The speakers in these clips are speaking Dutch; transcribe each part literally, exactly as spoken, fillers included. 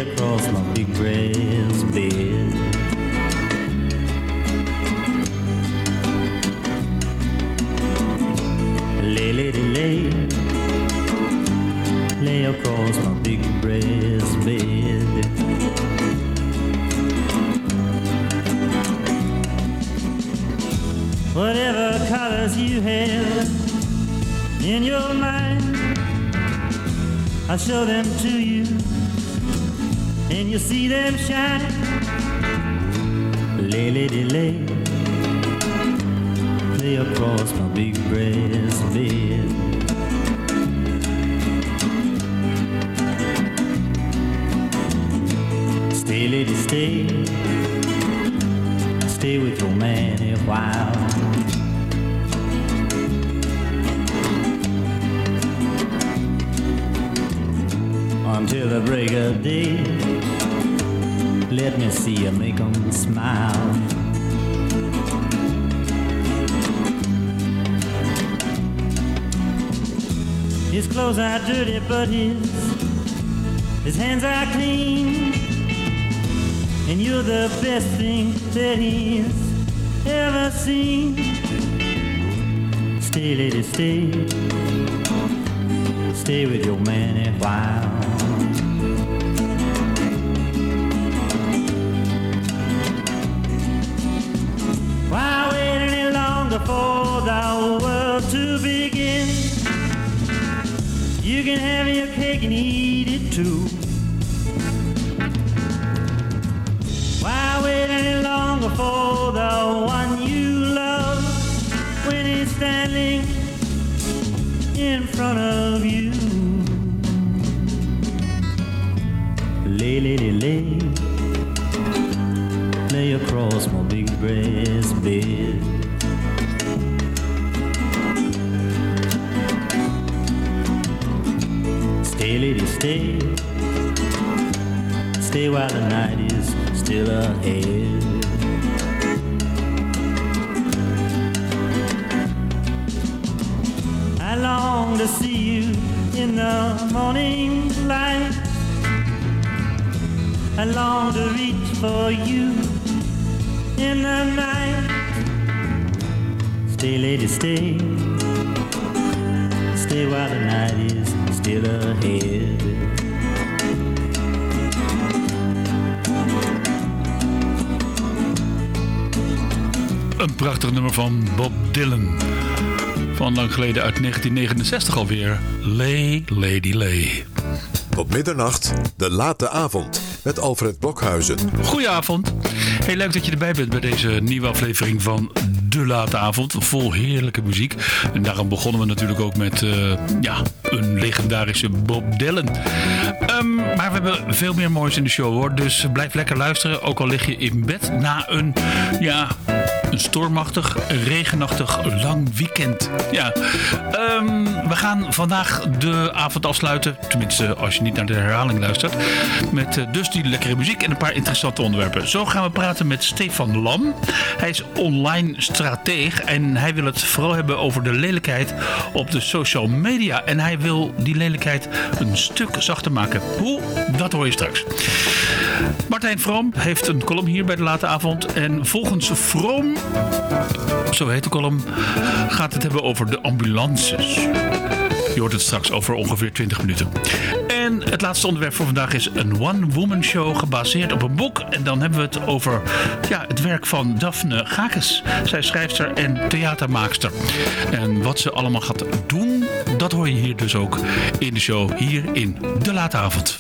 across my big brass bed. Lay, lay, lay, lay across my big brass bed. Whatever colors you have in your mind, I'll show them to you, and you'll see them shine. Lay, lady, lay, lay across my big brass bed. Stay, lady, stay, stay with your man a while. Until the break of day, let me see you make 'em smile. His clothes are dirty, but his his hands are clean, and you're the best thing that he's ever seen. Stay, lady, stay, stay with your man a while. Why wait any longer for the world to begin? You can have your cake and eat it too. Why wait any longer for the one you love when he's standing in front of you? Lay, lady, lay, lay across my big brass bed. Stay, lady, stay, stay while the night is still ahead. I long to see you in the morning light. I long to reach for you in the night. Stay, lady, stay, stay while the night is still ahead. Een prachtig nummer van Bob Dylan. Van lang geleden uit negentien negenenzestig alweer. Lay, Lady, Lay. Op middernacht, de late avond, met Alfred Blokhuizen. Goedenavond. Heel leuk dat je erbij bent bij deze nieuwe aflevering van De Late Avond. Vol heerlijke muziek. En daarom begonnen we natuurlijk ook met uh, ja, een legendarische Bob Dylan. Um, maar we hebben veel meer moois in de show, hoor. Dus blijf lekker luisteren. Ook al lig je in bed na een, ja, een stormachtig, regenachtig, lang weekend. Ja. Um, we gaan vandaag de avond afsluiten. Tenminste, als je niet naar de herhaling luistert. Met uh, dus die lekkere muziek en een paar interessante onderwerpen. Zo gaan we praten met Stefan Lam. Hij is online strateeg en hij wil het vooral hebben over de lelijkheid op de social media. En hij wil die lelijkheid een stuk zachter maken. Hoe? Dat hoor je straks. Martijn Vroom heeft een column hier bij de late avond. En volgens Vroom, zo heet de column, gaat het hebben over de ambulances. Je hoort het straks over ongeveer twintig minuten. En het laatste onderwerp voor vandaag is een one-woman show gebaseerd op een boek. En dan hebben we het over ja, het werk van Daphne Gakes. Zij is schrijfster en theatermaakster. En wat ze allemaal gaat doen, dat hoor je hier dus ook in de show hier in De Late Avond.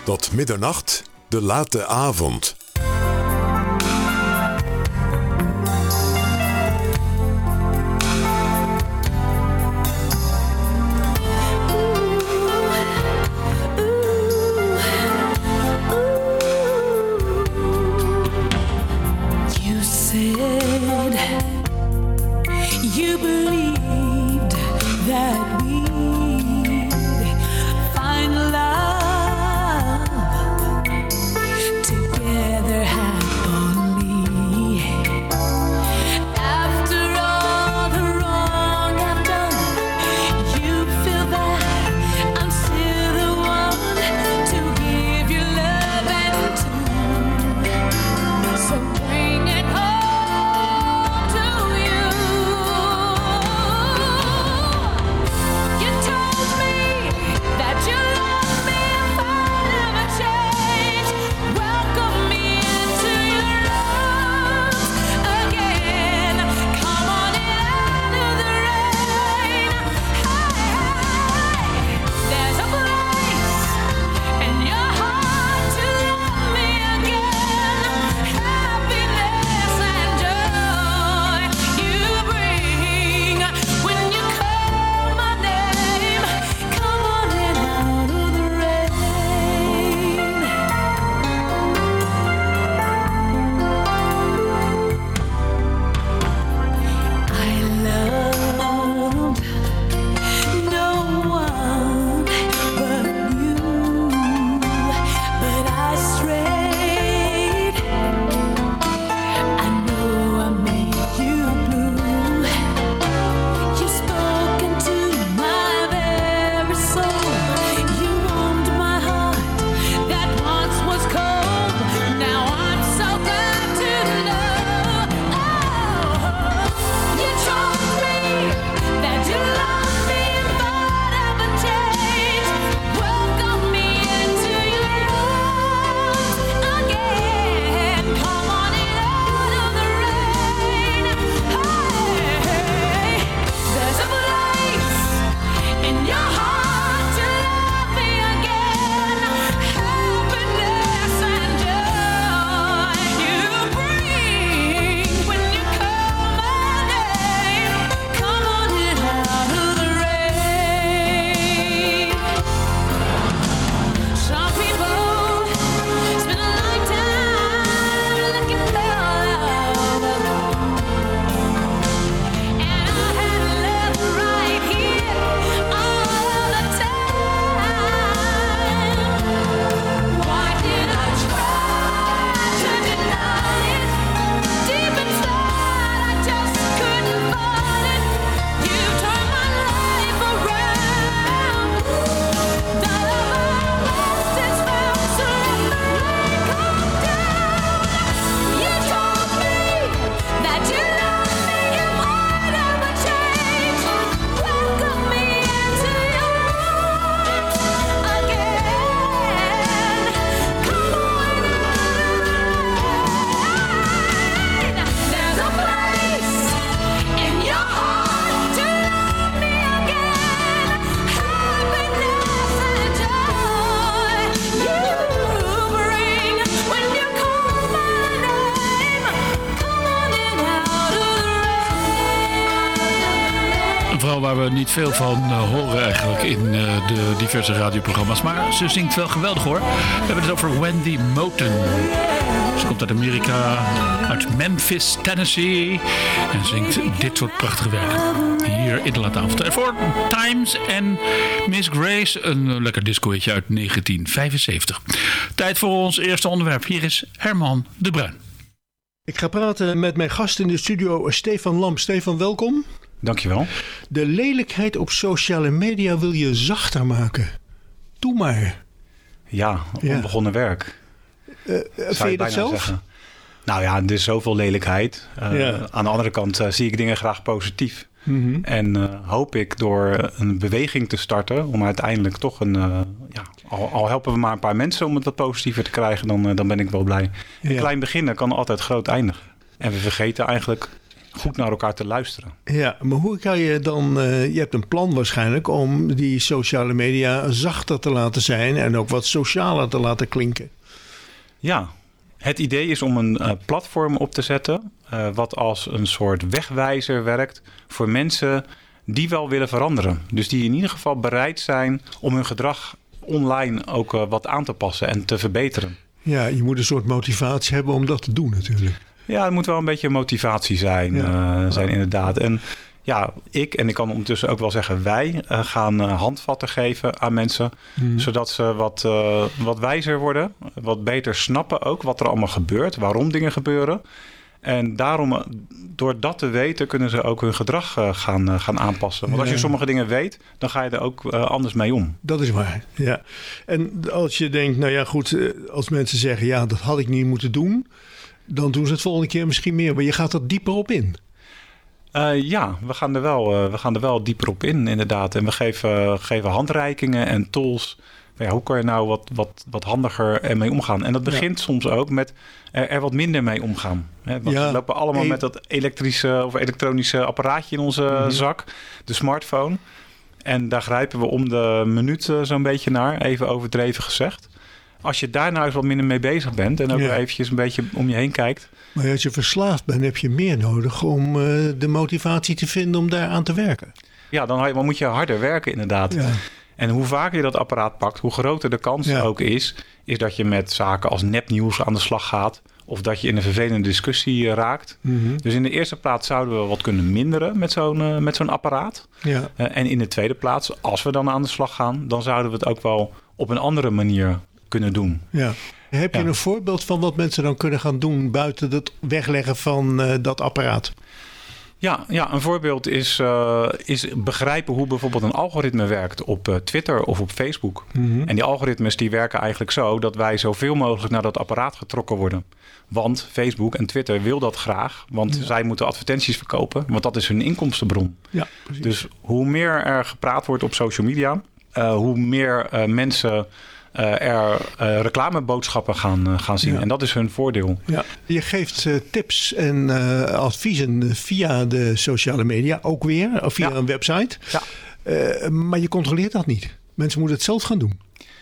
Tot middernacht, de late avond. You believed that we'd find love together happily. After all the wrong I've done, you feel that I'm still the one to give you love and to. So bring it home. Waar we niet veel van uh, horen eigenlijk in uh, de diverse radioprogramma's. Maar ze zingt wel geweldig hoor. We hebben het over Wendy Moten. Ze komt uit Amerika, uit Memphis, Tennessee. En zingt dit soort prachtige werken. Hier in de late avond. En voor Times en Miss Grace. Een lekker discootje uit negentien vijfenzeventig. Tijd voor ons eerste onderwerp. Hier is Herman de Bruin. Ik ga praten met mijn gast in de studio, Stefan Lamp. Stefan, welkom. Dankjewel. De lelijkheid op sociale media wil je zachter maken. Doe maar. Ja, onbegonnen ja. werk. Uh, vind je dat zelf? Zeggen. Nou ja, er is zoveel lelijkheid. Uh, ja. Aan de andere kant uh, zie ik dingen graag positief. Mm-hmm. En uh, hoop ik door een beweging te starten om uiteindelijk toch een... Uh, ja, al, al helpen we maar een paar mensen om het wat positiever te krijgen, dan, uh, dan ben ik wel blij. Ja. Een klein beginnen kan altijd groot eindigen. En we vergeten eigenlijk goed naar elkaar te luisteren. Ja, maar hoe kan je dan... Uh, je hebt een plan waarschijnlijk om die sociale media zachter te laten zijn en ook wat socialer te laten klinken. Ja, het idee is om een uh, platform op te zetten uh, wat als een soort wegwijzer werkt voor mensen die wel willen veranderen. Dus die in ieder geval bereid zijn om hun gedrag online ook uh, wat aan te passen en te verbeteren. Ja, je moet een soort motivatie hebben om dat te doen natuurlijk. Ja, het moet wel een beetje motivatie zijn, ja. uh, zijn inderdaad. En ja, ik en ik kan ondertussen ook wel zeggen wij uh, gaan uh, handvatten geven aan mensen. Hmm. Zodat ze wat, uh, wat wijzer worden. Wat beter snappen ook wat er allemaal gebeurt. Waarom dingen gebeuren. En daarom, door dat te weten, kunnen ze ook hun gedrag uh, gaan, uh, gaan aanpassen. Want als je sommige dingen weet, dan ga je er ook uh, anders mee om. Dat is waar, ja. En als je denkt, nou ja goed, als mensen zeggen, ja, dat had ik niet moeten doen, dan doen ze het volgende keer misschien meer. Maar je gaat er dieper op in. Uh, ja, we gaan, er wel, uh, we gaan er wel dieper op in, inderdaad. En we geven, geven handreikingen en tools. Ja, hoe kan je nou wat, wat, wat handiger ermee omgaan? En dat begint ja. soms ook met er, er wat minder mee omgaan. Hè? Want ja, we lopen allemaal hey. met dat elektrische of elektronische apparaatje in onze mm-hmm. zak. De smartphone. En daar grijpen we om de minuut uh, zo'n beetje naar. Even overdreven gezegd. Als je daar nou eens wat minder mee bezig bent en ook ja. eventjes een beetje om je heen kijkt. Maar als je verslaafd bent, heb je meer nodig om uh, de motivatie te vinden om daar aan te werken. Ja, dan, dan moet je harder werken inderdaad. Ja. En hoe vaker je dat apparaat pakt, hoe groter de kans ja. ook is, is dat je met zaken als nepnieuws aan de slag gaat. Of dat je in een vervelende discussie uh, raakt. Mm-hmm. Dus in de eerste plaats zouden we wat kunnen minderen met zo'n, uh, met zo'n apparaat. Ja. Uh, en in de tweede plaats, als we dan aan de slag gaan, dan zouden we het ook wel op een andere manier kunnen doen. Ja. Heb je ja. een voorbeeld van wat mensen dan kunnen gaan doen buiten het wegleggen van uh, dat apparaat? Ja, ja, een voorbeeld is, uh, is begrijpen hoe bijvoorbeeld een algoritme werkt op uh, Twitter of op Facebook. Mm-hmm. En die algoritmes die werken eigenlijk zo dat wij zoveel mogelijk naar dat apparaat getrokken worden. Want Facebook en Twitter wil dat graag, want ja. zij moeten advertenties verkopen, want dat is hun inkomstenbron. Ja, precies. Dus hoe meer er gepraat wordt op social media, uh, hoe meer uh, mensen Uh, er uh, reclameboodschappen gaan, uh, gaan zien. Ja. En dat is hun voordeel. Ja. Je geeft uh, tips en uh, adviezen via de sociale media ook weer. Of via ja. een website. Ja. Uh, maar je controleert dat niet. Mensen moeten het zelf gaan doen.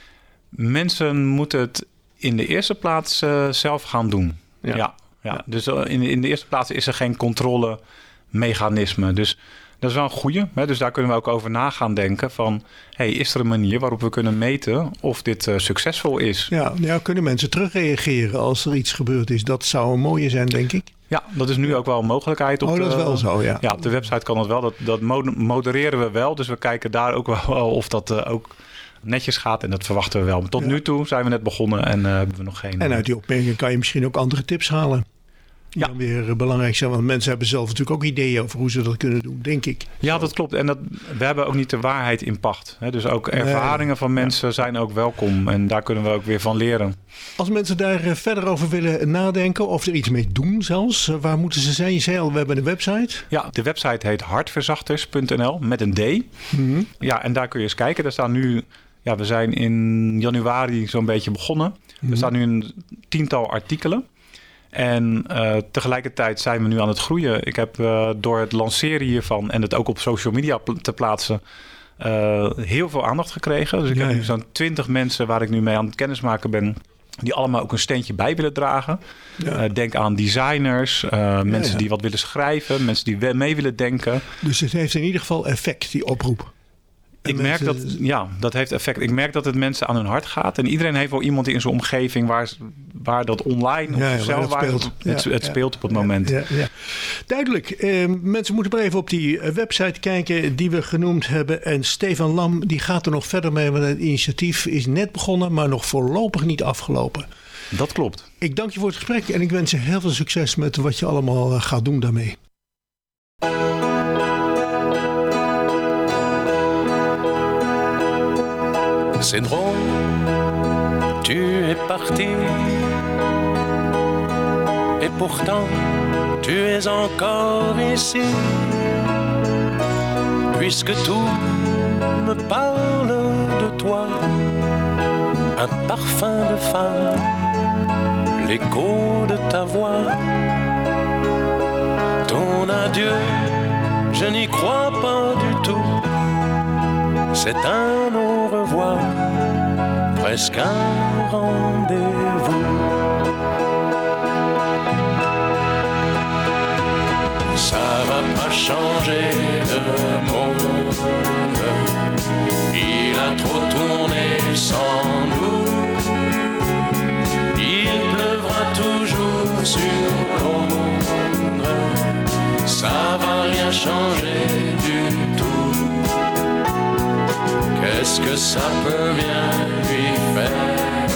Mensen moeten het in de eerste plaats uh, zelf gaan doen. Ja. Ja, ja. Ja. Dus uh, in, in de eerste plaats is er geen controlemechanisme. Dus dat is wel een goeie. Hè? Dus daar kunnen we ook over na gaan denken van, hey, is er een manier waarop we kunnen meten of dit uh, succesvol is? Ja, ja, kunnen mensen terugreageren als er iets gebeurd is? Dat zou een mooie zijn, denk ik. Ja, dat is nu ook wel een mogelijkheid. Op oh, dat de, is wel zo, ja. Ja, op de website kan dat wel. Dat, dat modereren we wel. Dus we kijken daar ook wel of dat uh, ook netjes gaat. En dat verwachten we wel. Maar tot ja. nu toe zijn we net begonnen en uh, hebben we nog geen... En uit die opmerking kan je misschien ook andere tips halen. Die ja. dan weer belangrijk zijn. Want mensen hebben zelf natuurlijk ook ideeën over hoe ze dat kunnen doen, denk ik. Ja, dat klopt. En dat, we hebben ook niet de waarheid in pacht. Hè? Dus ook ervaringen nee. van mensen ja. zijn ook welkom. En daar kunnen we ook weer van leren. Als mensen daar verder over willen nadenken of er iets mee doen zelfs, waar moeten ze zijn? Je zei al, we hebben een website. Ja, de website heet hartverzachters punt n l met een D. Mm-hmm. Ja, en daar kun je eens kijken. Daar staan nu... Ja, we zijn in januari zo'n beetje begonnen. Mm-hmm. Er staan nu een tiental artikelen. En uh, tegelijkertijd zijn we nu aan het groeien. Ik heb uh, door het lanceren hiervan en het ook op social media pl- te plaatsen uh, heel veel aandacht gekregen. Dus ik ja, heb nu ja. zo'n twintig mensen waar ik nu mee aan het kennismaken ben, die allemaal ook een steentje bij willen dragen. Ja. Uh, denk aan designers, uh, ja, mensen ja. die wat willen schrijven, mensen die we- mee willen denken. Dus het heeft in ieder geval effect, die oproep. Ik merk dat, ja, dat heeft effect. Ik merk dat het mensen aan hun hart gaat. En iedereen heeft wel iemand in zijn omgeving waar, waar dat online ja, of zelf waar het, ja, het, het ja, speelt op het moment. Ja, ja, ja. Duidelijk. Eh, mensen moeten maar even op die website kijken die we genoemd hebben. En Stefan Lam die gaat er nog verder mee. Want het initiatief is net begonnen, maar nog voorlopig niet afgelopen. Dat klopt. Ik dank je voor het gesprek en ik wens je heel veel succes met wat je allemaal gaat doen daarmee. C'est drôle, tu es parti. Et pourtant, tu es encore ici. Puisque tout me parle de toi. Un parfum de femme, l'écho de ta voix. ton adieu, je n'y crois pas du tout. C'est un au revoir, presque un rendez-vous. Ça va pas changer le monde, il a trop tourné sans nous. Il pleuvra toujours sur Londres, ça va rien changer du tout. Qu'est-ce que ça peut bien lui faire?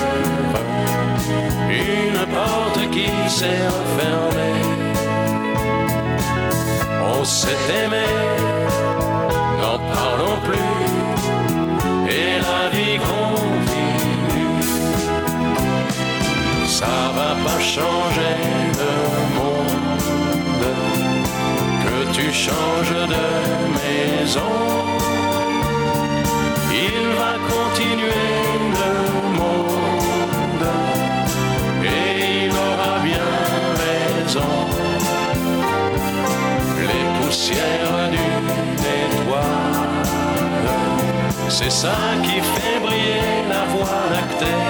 Une porte qui s'est refermée. On s'est aimé, n'en parlons plus, et la vie continue. Ça va pas changer le monde, que tu changes de maison. Il va continuer le monde, et il aura bien raison. Les poussières d'une étoile, c'est ça qui fait briller la voie lactée.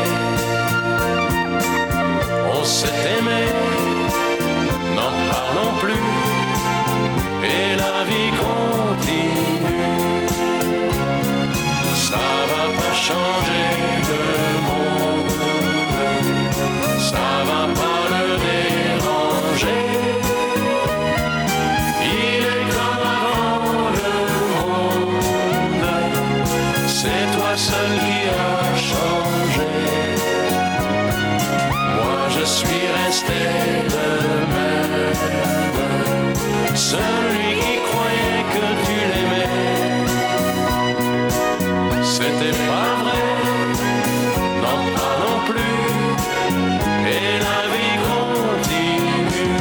On s'est aimé, n'en parlons plus, et la vie continue. Ça va pas changer le monde, ça va pas le déranger. Il est comme avant le monde, c'est toi seul qui as changé. Moi je suis resté le même, celui qui croyait que tu l'aimais. C'était pas vrai, n'en parlons plus, et la vie continue.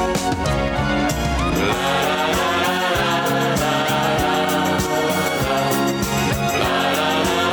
La la la la la la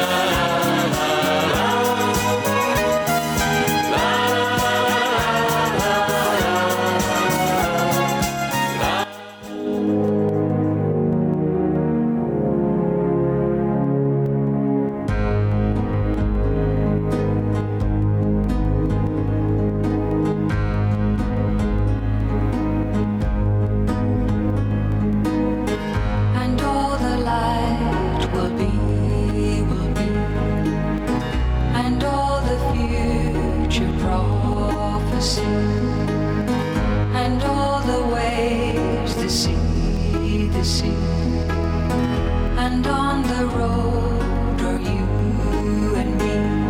And all the light will be, will be, and all the future prophecy, and all the waves, the sea, the sea, and on the road are you and me.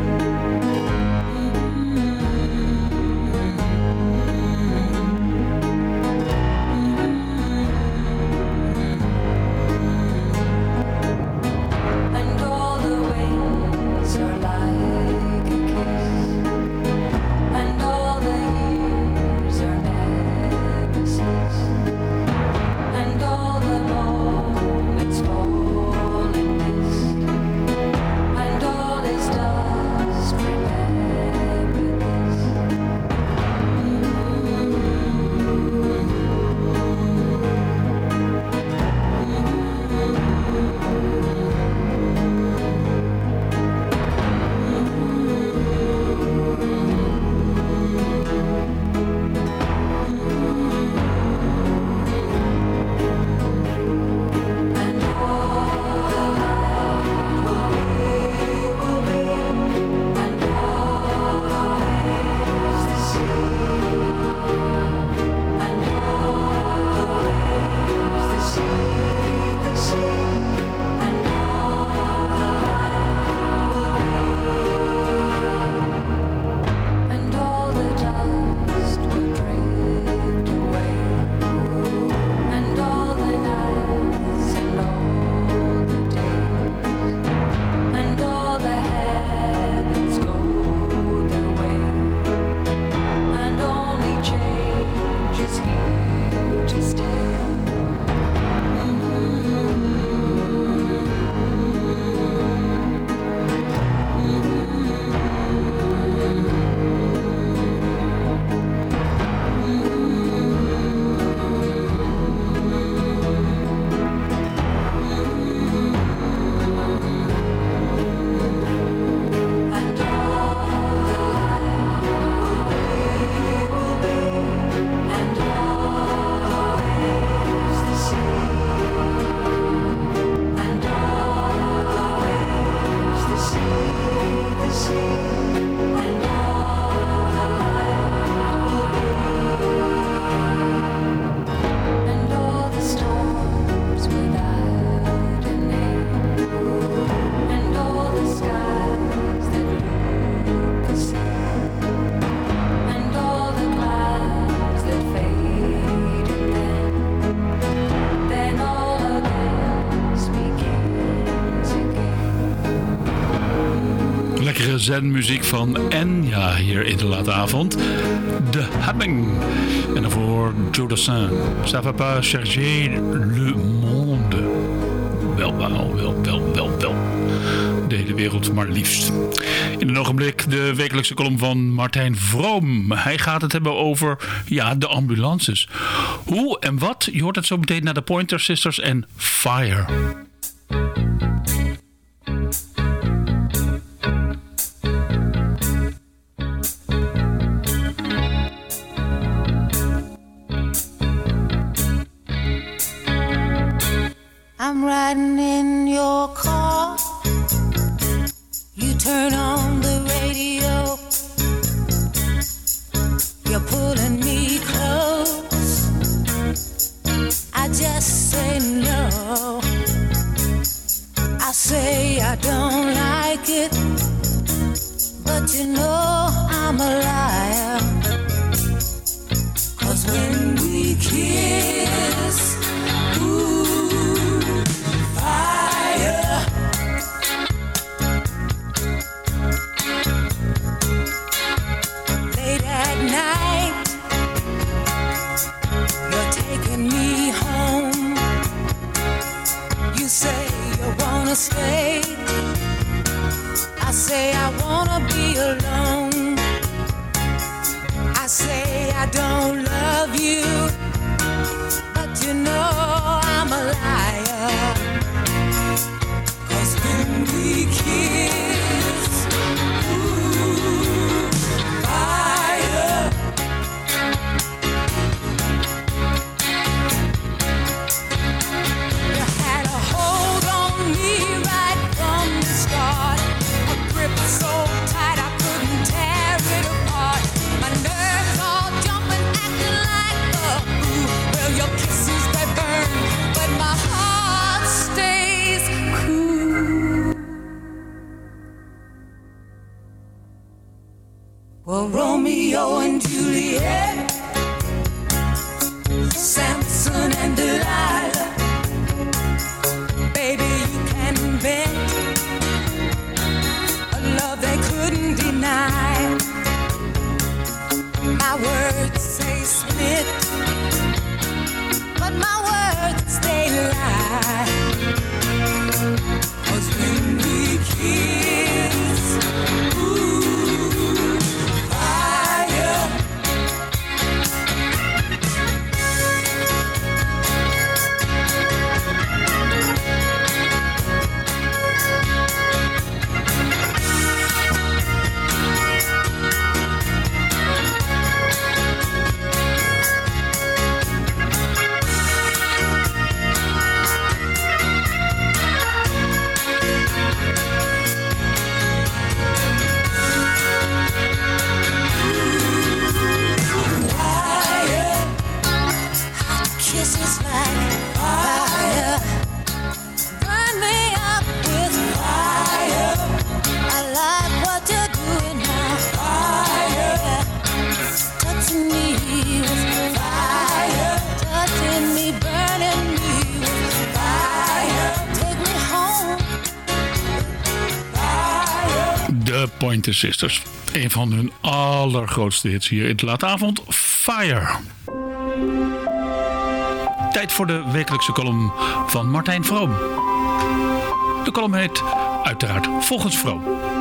And all the ways are like a kiss, and all the years are never cease, and all the moments lekkere zenmuziek van Enya hier in de late avond. De Humming. En daarvoor Joe Dassin. Ça va pas chercher le monde. Wel, wel, wel, wel, wel, wel. De hele wereld maar liefst. In een ogenblik de wekelijkse column van Martijn Vroom. Hij gaat het hebben over ja, de ambulances. Hoe en wat? Je hoort het zo meteen naar de Pointer Sisters en Fire. I'm riding in your car. You turn on the radio. You're pulling me close. I just say no. I say I don't like it, but you know I'm a liar. 'Cause when we kiss, ooh, fire. Late at night, you're taking me home. You say you wanna stay. I say I wanna be alone. I say I don't love you, but you know I'm a liar. 'Cause when we kiss, ooh, fire. You had a hold on me right from the start, a grip so tight I couldn't tear it apart. My nerves all jumping, acting like a fool. Well, your kisses they burn, but my heart stays cool. Well, Romeo and Juliet, Samson and Delilah, baby, you can bet a love they couldn't deny. My words say split, but my words they lie. 'Cause when we kiss, ooh, fire. Kisses like fire, burn me up with fire. I like what you're doing now, fire. Touching me with fire, touching me, burning me with fire. Take me home, fire. De Pointer Sisters. Een van hun allergrootste hits hier in de late avond. Fire. Tijd voor de wekelijkse column van Martijn Vroom. De column heet uiteraard Volgens Vroom.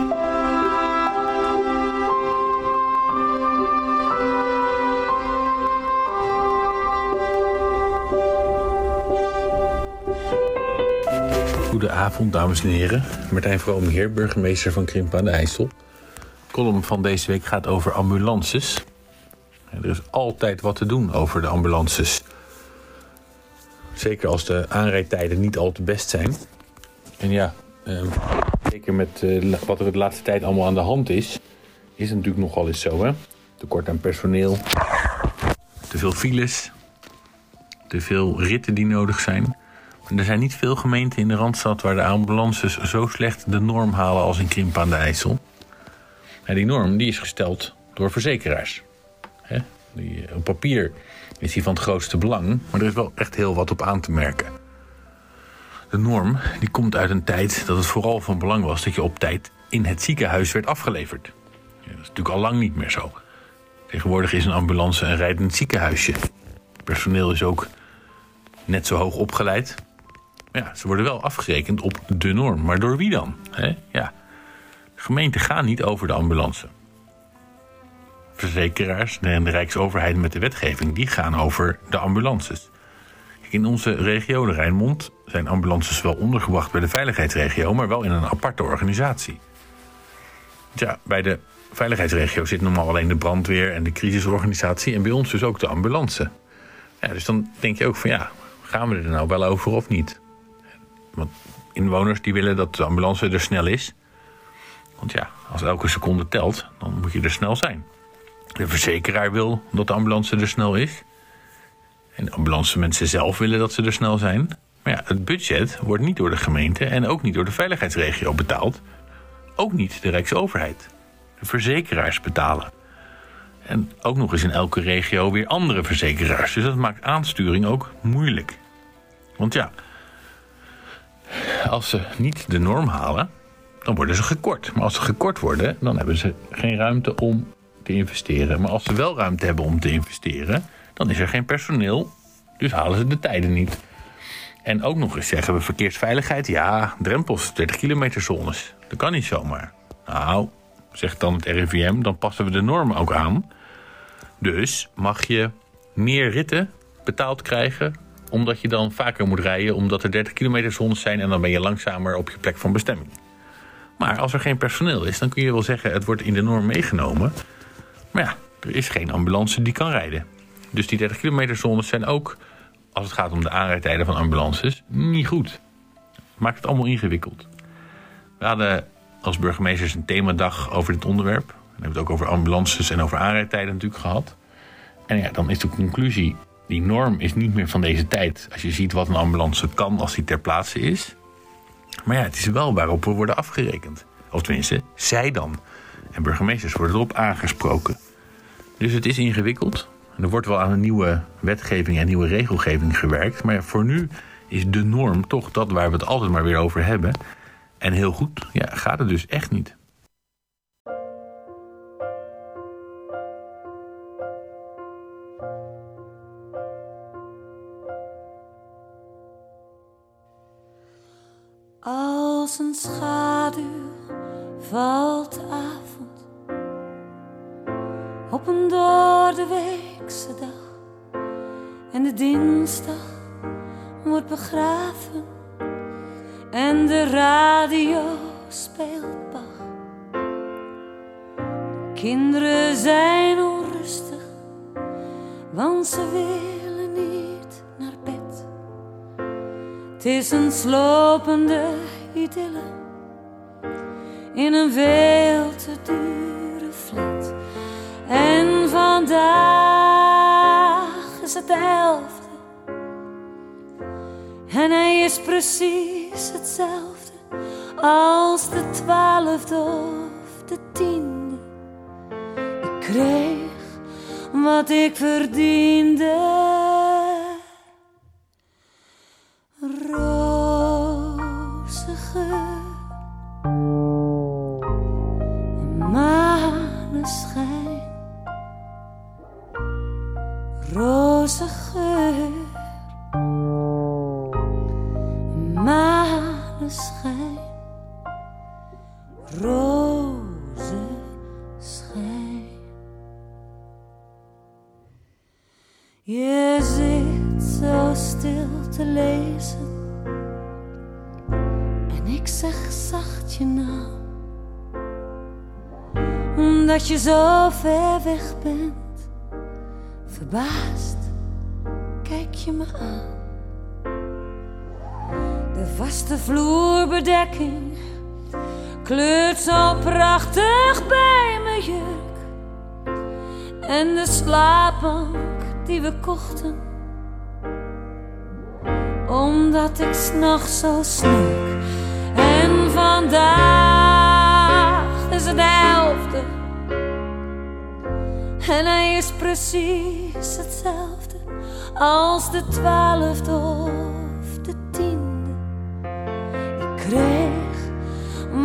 Goedenavond, dames en heren. Martijn Vroom hier, burgemeester van Krimpen aan de IJssel. De column van deze week gaat over ambulances. Er is altijd wat te doen over de ambulances. Zeker als de aanrijdtijden niet al te best zijn. En ja, eh, zeker met eh, wat er de laatste tijd allemaal aan de hand is, is het natuurlijk nogal eens zo, hè? Tekort aan personeel, te veel files, te veel ritten die nodig zijn. En er zijn niet veel gemeenten in de Randstad waar de ambulances zo slecht de norm halen als in Krimpen aan de IJssel. En die norm die is gesteld door verzekeraars. Hè? Die, op papier is die van het grootste belang, maar er is wel echt heel wat op aan te merken. De norm die komt uit een tijd dat het vooral van belang was dat je op tijd in het ziekenhuis werd afgeleverd. Ja, dat is natuurlijk al lang niet meer zo. Tegenwoordig is een ambulance een rijdend ziekenhuisje. Het personeel is ook net zo hoog opgeleid. Maar ja, ze worden wel afgerekend op de norm. Maar door wie dan? He? Ja. De gemeenten gaan niet over de ambulance. Verzekeraars en de Rijksoverheid met de wetgeving, die gaan over de ambulances. Kijk, in onze regio, de Rijnmond, zijn ambulances wel ondergebracht bij de veiligheidsregio, maar wel in een aparte organisatie. Ja, bij de veiligheidsregio zit normaal alleen de brandweer en de crisisorganisatie en bij ons dus ook de ambulance. Ja, dus dan denk je ook van ja, gaan we er nou wel over of niet? Want inwoners die willen dat de ambulance er snel is. Want ja, als elke seconde telt, dan moet je er snel zijn. De verzekeraar wil dat de ambulance er snel is. En de ambulancemensen zelf willen dat ze er snel zijn. Maar ja, het budget wordt niet door de gemeente en ook niet door de veiligheidsregio betaald. Ook niet de Rijksoverheid. De verzekeraars betalen. En ook nog eens in elke regio weer andere verzekeraars. Dus dat maakt aansturing ook moeilijk. Want ja, als ze niet de norm halen, dan worden ze gekort. Maar als ze gekort worden, dan hebben ze geen ruimte om te investeren. Maar als ze wel ruimte hebben om te investeren, dan is er geen personeel. Dus halen ze de tijden niet. En ook nog eens zeggen we verkeersveiligheid. Ja, drempels, dertig kilometer zones. Dat kan niet zomaar. Nou, zegt dan het R I V M, dan passen we de normen ook aan. Dus mag je meer ritten betaald krijgen, omdat je dan vaker moet rijden, omdat er dertig kilometer zones zijn en dan ben je langzamer op je plek van bestemming. Maar als er geen personeel is, dan kun je wel zeggen het wordt in de norm meegenomen. Maar ja, er is geen ambulance die kan rijden. Dus die dertig kilometer zones zijn ook, als het gaat om de aanrijdtijden van ambulances, niet goed. Maakt het allemaal ingewikkeld. We hadden als burgemeesters een themadag over dit onderwerp. We hebben het ook over ambulances en over aanrijdtijden natuurlijk gehad. En ja, dan is de conclusie, die norm is niet meer van deze tijd. Als je ziet wat een ambulance kan als die ter plaatse is. Maar ja, het is wel waarop we worden afgerekend. Of tenminste, zij dan. En burgemeesters worden erop aangesproken. Dus het is ingewikkeld. Er wordt wel aan een nieuwe wetgeving en nieuwe regelgeving gewerkt. Maar ja, voor nu is de norm toch dat waar we het altijd maar weer over hebben. En heel goed, ja, gaat het dus echt niet. Als een schaduw valt de avond op een doordeweekse dag en de dinsdag wordt begraven en de radio speelt Bach. Kinderen zijn onrustig, want ze willen niet naar bed. Het is een slopende idylle in een veel te dure flat. En vandaag is het elfde en hij is precies hetzelfde als de twaalfde of de tiende. Ik kreeg wat ik verdiende. Roze geur en maneschijn. Roze geur en maneschijn. Roze schijn. Je zit zo stil te lezen en ik zeg zacht je naam, omdat je zo ver weg bent. Verbaasd kijk je me aan. De vaste vloerbedekking kleurt zo prachtig bij mijn jurk en de slaapbank die we kochten, omdat ik 's nachts zo snurk. En vandaag is het elfde en hij is precies hetzelfde als de twaalfde of de tiende. Ik kreeg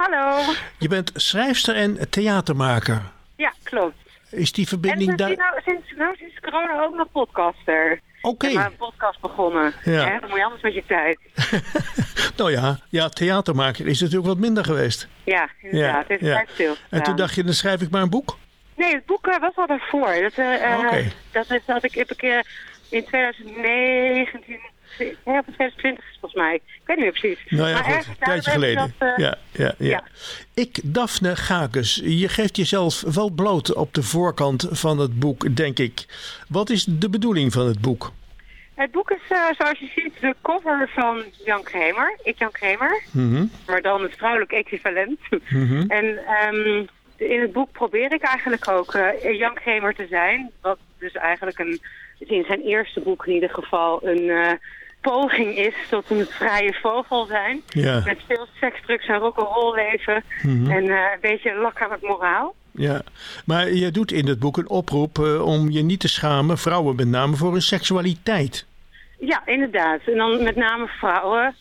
Hallo. Je bent schrijfster en theatermaker. Ja, klopt. Is die En verbinding sinds, daar... die nou, sinds, nou, sinds corona ook nog podcaster. Oké. Ik heb maar een podcast begonnen. Ja. Hè, dat moet je anders met je tijd. Nou ja, ja, theatermaker is natuurlijk wat minder geweest. Ja, inderdaad. Het is ja. vrij stil. En toen dacht je, dan schrijf ik maar een boek? Nee, het boek uh, was al daarvoor. Dat, uh, uh, Oké. dat is dat ik heb ik uh, in twintig negentien, ja, of twintig twintig volgens mij. Ik weet niet meer precies. Nou ja, maar goed, ergens een daar tijdje heb ik geleden. Dat, uh, ja, ja, ja. ja. Ik, Daphne Gakes, je geeft jezelf wel bloot op de voorkant van het boek, denk ik. Wat is de bedoeling van het boek? Het boek is, uh, zoals je ziet, de cover van Jan Kramer. Ik Jan Kramer. Mm-hmm. Maar dan het vrouwelijk equivalent. Mm-hmm. En um, in het boek probeer ik eigenlijk ook uh, Jan Kramer te zijn. Wat dus eigenlijk een, in zijn eerste boek in ieder geval een uh, poging is tot een vrije vogel zijn. Ja. Met veel seks, drugs en rock'n'roll leven. Mm-hmm. En uh, een beetje lakker met moraal. Ja, maar je doet in het boek een oproep uh, om je niet te schamen, vrouwen met name, voor hun seksualiteit. Ja, inderdaad. En dan met name vrouwen.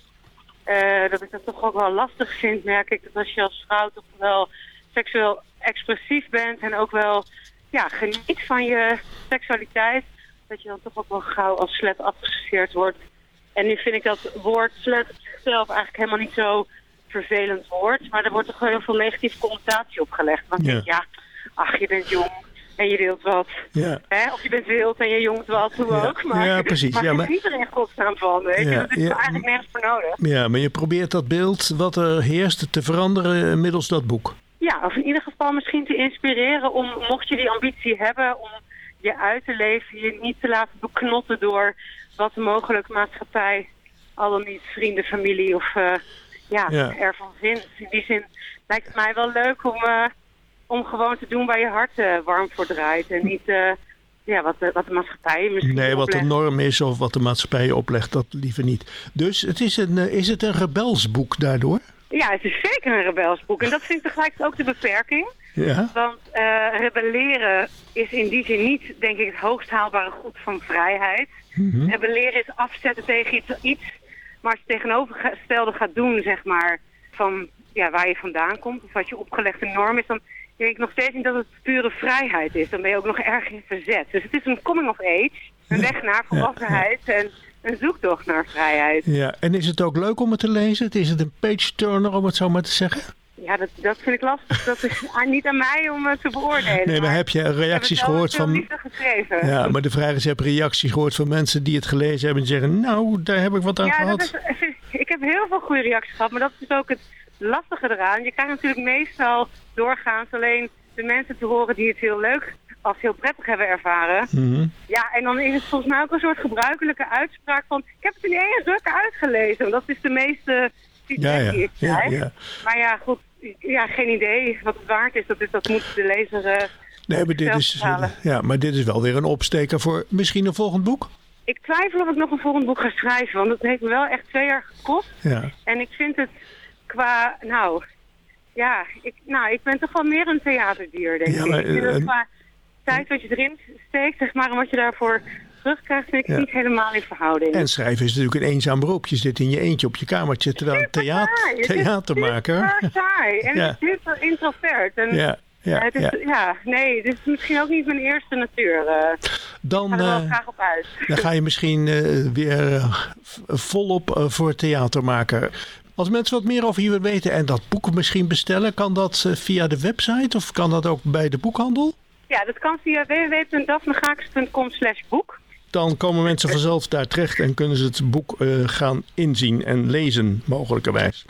Uh, dat ik dat toch ook wel lastig vind, merk ik. Dat als je als vrouw toch wel seksueel expressief bent en ook wel ja, geniet van je seksualiteit, dat je dan toch ook wel gauw als slet afgeserveerd wordt. En nu vind ik dat woord slet zichzelf eigenlijk helemaal niet zo vervelend woord, maar er wordt toch heel veel negatieve connotatie opgelegd. Want Ja. ik denk, ja, ach, je bent jong en je wilt wat. Ja. Hè? Of je bent wild en je jongt wat, hoe Ja. ook. Maar, Ja, precies. maar Ja, je maar- ziet er in godsnaam van, weet je. Ja, Dat is ja. er eigenlijk nergens voor nodig. Ja, maar je probeert dat beeld wat er heerst te veranderen middels dat boek. Ja, of in ieder geval misschien te inspireren om, mocht je die ambitie hebben, om je uit te leven, je niet te laten beknotten door wat de mogelijke maatschappij, al dan niet vrienden, familie of uh, ja, Ja. ervan vindt. In die zin lijkt het mij wel leuk om, uh, om gewoon te doen waar je hart uh, warm voor draait. En niet uh, ja, wat, de, wat de maatschappij je misschien Nee, wat de oplegt. norm is of wat de maatschappij je oplegt, dat liever niet. Dus het is, een, uh, is het een rebelsboek daardoor? Ja, het is zeker een rebelsboek. En dat vind ik tegelijkertijd ook de beperking. Ja. Want uh, rebelleren is in die zin niet, denk ik, het hoogst haalbare goed van vrijheid. Mhm. Rebelleren is afzetten tegen iets, iets. Maar als je tegenovergestelde gaat doen, zeg maar, van ja, waar je vandaan komt, of wat je opgelegde norm is, dan denk ik nog steeds niet dat het pure vrijheid is. Dan ben je ook nog erg in verzet. Dus het is een coming of age, een weg naar volwassenheid en een zoektocht naar vrijheid. Ja, en is het ook leuk om het te lezen? Is het een page-turner, om het zo maar te zeggen? Ja, dat, dat vind ik lastig. Dat is aan- niet aan mij om het te beoordelen. Nee, maar heb je ik heb reacties het wel gehoord met veel van... liefde geschreven. Ja, maar de vraag is, heb je reacties gehoord van mensen die het gelezen hebben en zeggen, nou, daar heb ik wat aan Ja, gehad. dat is, ik heb heel veel goede reacties gehad, maar dat is ook het lastige eraan. Je krijgt natuurlijk meestal doorgaans alleen de mensen te horen die het heel leuk of heel prettig hebben ervaren. Mhm. Ja, en dan is het volgens mij ook een soort gebruikelijke uitspraak van, ik heb het in één druk uitgelezen. Dat is de meeste feedback Ja, ja, die ik ja, krijg. ja. Maar ja, goed, ja, geen idee wat het waard is. Dat, is, dat moet de lezer uh, Nee, maar dit, zelf is, bepalen. ja, maar dit is wel weer een opsteker voor misschien een volgend boek. Ik twijfel of ik nog een volgend boek ga schrijven, want het heeft me wel echt twee jaar gekost. Ja. En ik vind het qua, nou, ja, ik, nou, ik ben toch wel meer een theaterdier, denk Ja, ik. maar, ik vind eh, het qua tijd wat je erin steekt, zeg maar, en wat je daarvoor terugkrijgt, vind ik Ja. niet helemaal in verhouding. En schrijven is natuurlijk een eenzaam beroep. Je zit in je eentje op je kamertje, terwijl een theater, saai. Het is theatermaker... super saai en Ja. het is super introvert. En, Ja, ja, het is, ja. ja. nee, dit is misschien ook niet mijn eerste natuur. Uh, Dan, ik ga er wel eh, graag op uit. Dan ga je misschien eh, weer eh, v- volop eh, voor theatermaker. Als mensen wat meer over je willen weten en dat boek misschien bestellen, kan dat eh, via de website of kan dat ook bij de boekhandel? Ja, dat kan via w w w punt daphnegaakes punt com slash boek. Dan komen mensen vanzelf daar terecht en kunnen ze het boek eh, gaan inzien en lezen, mogelijkerwijs.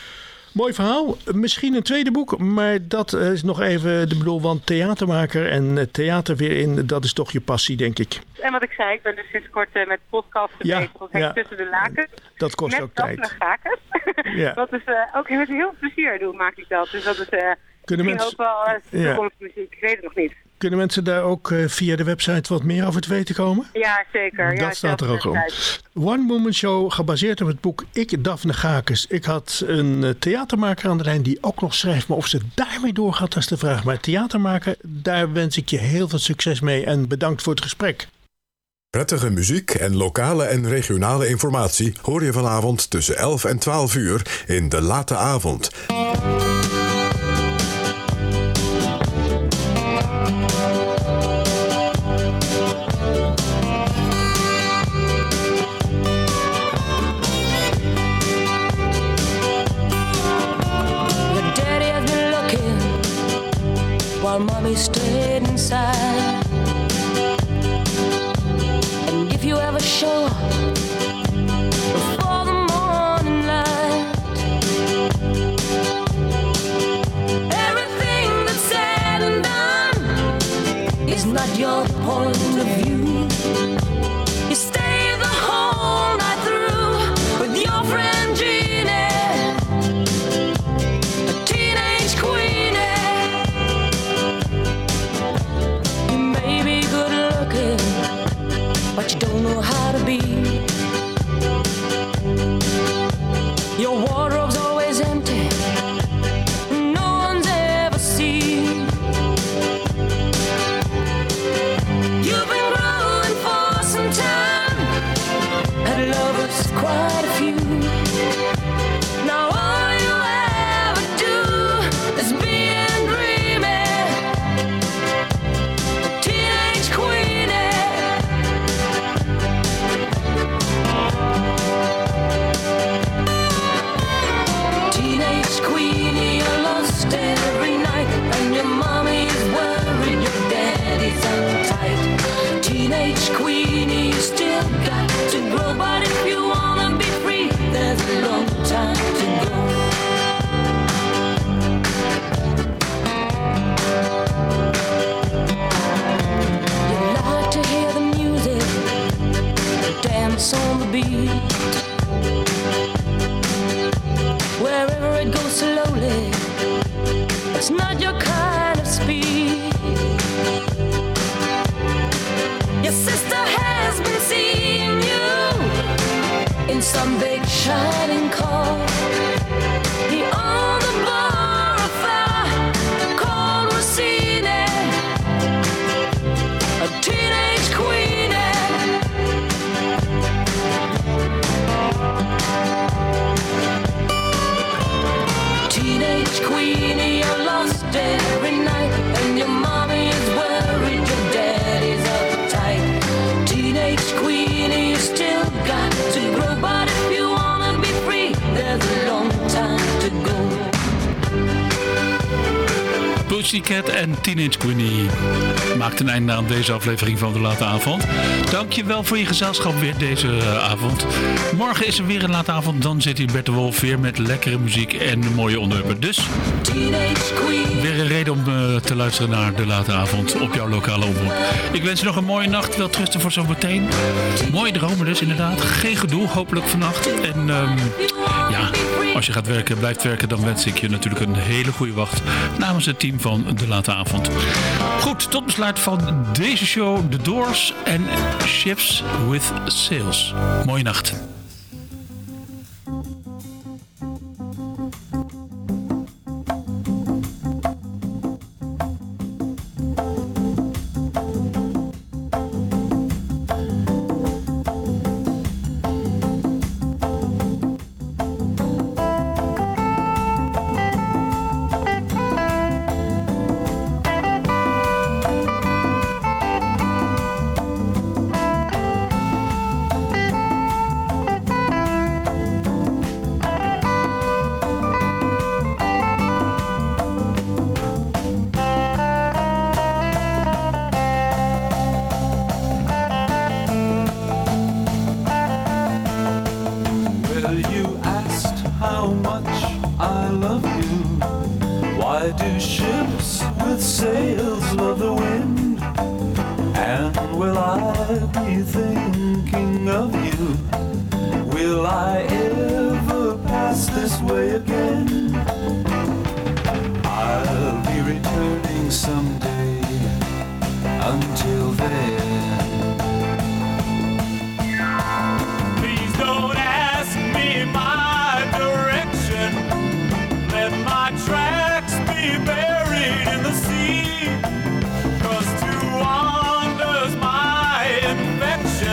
Mooi verhaal. Misschien een tweede boek, maar dat eh, is nog even de bedoel, want theatermaker en eh, theater weer in, dat is toch je passie, denk ik. En wat ik zei, ik ben dus sinds kort uh, met podcasten Ja, bezig. Dat heet ja. Tussen de Lakens. Dat kost met ook tijd. Daphne Gakes. Ja. Dat is uh, ook met heel veel plezier doen, maak ik dat. Dus dat is uh, Kunnen misschien mensen- ook wel uh, Ja. toekomstmuziek. Ik weet het nog niet. Kunnen mensen daar ook eh, via de website wat meer over te weten komen? Ja, zeker. Ja, Dat staat er ook zelfs op. de tijd. One Woman Show, gebaseerd op het boek Ik, Daphne Gakes. Ik had een eh, theatermaker aan de lijn die ook nog schrijft. Maar of ze daarmee doorgaat, dat is de vraag. Maar theatermaker, daar wens ik je heel veel succes mee. En bedankt voor het gesprek. Prettige muziek en lokale en regionale informatie hoor je vanavond tussen elf en twaalf uur in De Late Avond. while mommy stayed inside. And if you ever show up before the morning light, everything that's said and done is not your point of view. You stay the whole night through with your friend Jeannie, a teenage queenie. You may be good looking, but you don't know how to be. Your wardrobe's always empty, no one's ever seen. You've been growing for some time, had lovers quite a few. Now all you ever do is be and dreamy, a teenage queenie. Teenage queenie, you're lost every night, and your mommy is worried your daddy's uptight. Teenage queenie, you still got to grow, but if you wanna be free, there's a long time to go. You like to hear the music, dance on the beat. Wherever it goes slowly, it's not your kind of speed. Your sister has been seeing you in some big shining car. He owned the bar of fire called Rossini, a teenage queenie. Teenage queenie, you're lost every night, and your mommy is worried your daddy's uptight. Teenage queenie, you still got to grow, but if you wanna be free, there's a long time to go. Pussycat en Teenage Queenie maakt een einde aan deze aflevering van De Late Avond. Dankjewel voor je gezelschap weer deze uh, avond. Morgen is er weer een late avond. Dan zit hier Bert de Wolf weer met lekkere muziek en mooie onderwerpen. Dus weer een reden om uh, te luisteren naar De Late Avond op jouw lokale omroep. Ik wens je nog een mooie nacht. Wel trusten voor zometeen. Mooie dromen dus inderdaad. Geen gedoe hopelijk vannacht. En um, ja, als je gaat werken, blijft werken, dan wens ik je natuurlijk een hele goede wacht namens het team van De Late Avond. Goed, tot besluit van deze show The Doors en Ships with Sails. Mooie nacht.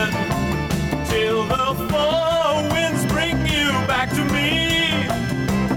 Till the four winds bring you back to me.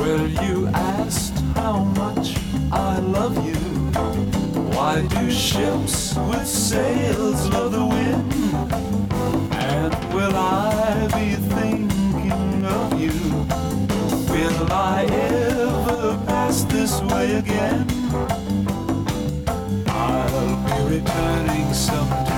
Well, you asked how much I love you. Why do ships with sails love the wind? And will I be thinking of you? Will I ever pass this way again? I'll be returning someday.